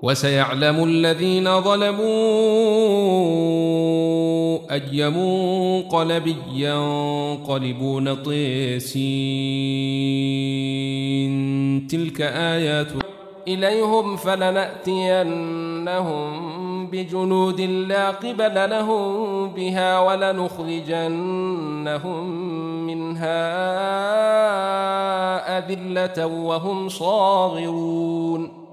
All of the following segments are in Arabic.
وسيعلم الذين ظلموا أي منقلب ينقلبون طيسين. تلك آيات إليهم فلنأتينهم بجنود لا قبل لهم بها ولنخرجنهم منها أذلة وهم صاغرون.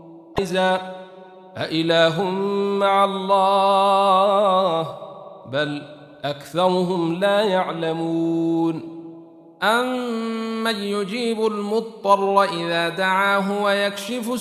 أإله مع الله بل أكثرهم لا يعلمون. أمن يجيب المضطر إذا دعاه ويكشف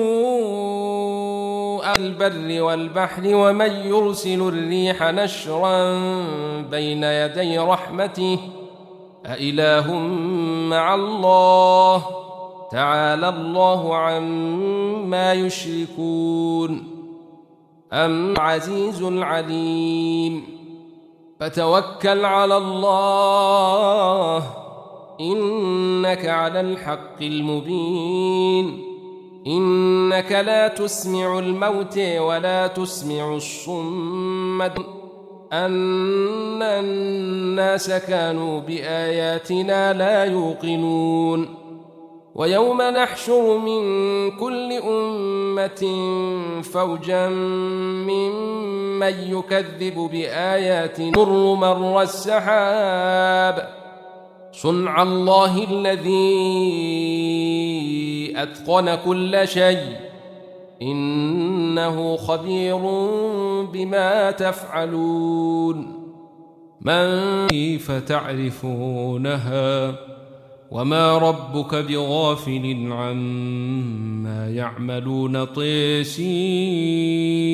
السوء البر والبحر ومن يرسل الريح نشرا بين يدي رحمته أإله مع الله تعالى الله عما يشركون. أم عزيز عليم فتوكل على الله إنك على الحق المبين. إنك لا تسمع الموت ولا تسمع الصم أن الناس كانوا بآياتنا لا يوقنون. ويوم نحشر من كل أمة فوجا ممن يكذب بآياتنا نمر مر السحاب صنع الله الذي أتقن كل شيء إنه خبير بما تفعلون. من كيف تعرفونها وما ربك بغافل عما يعملون طيسين.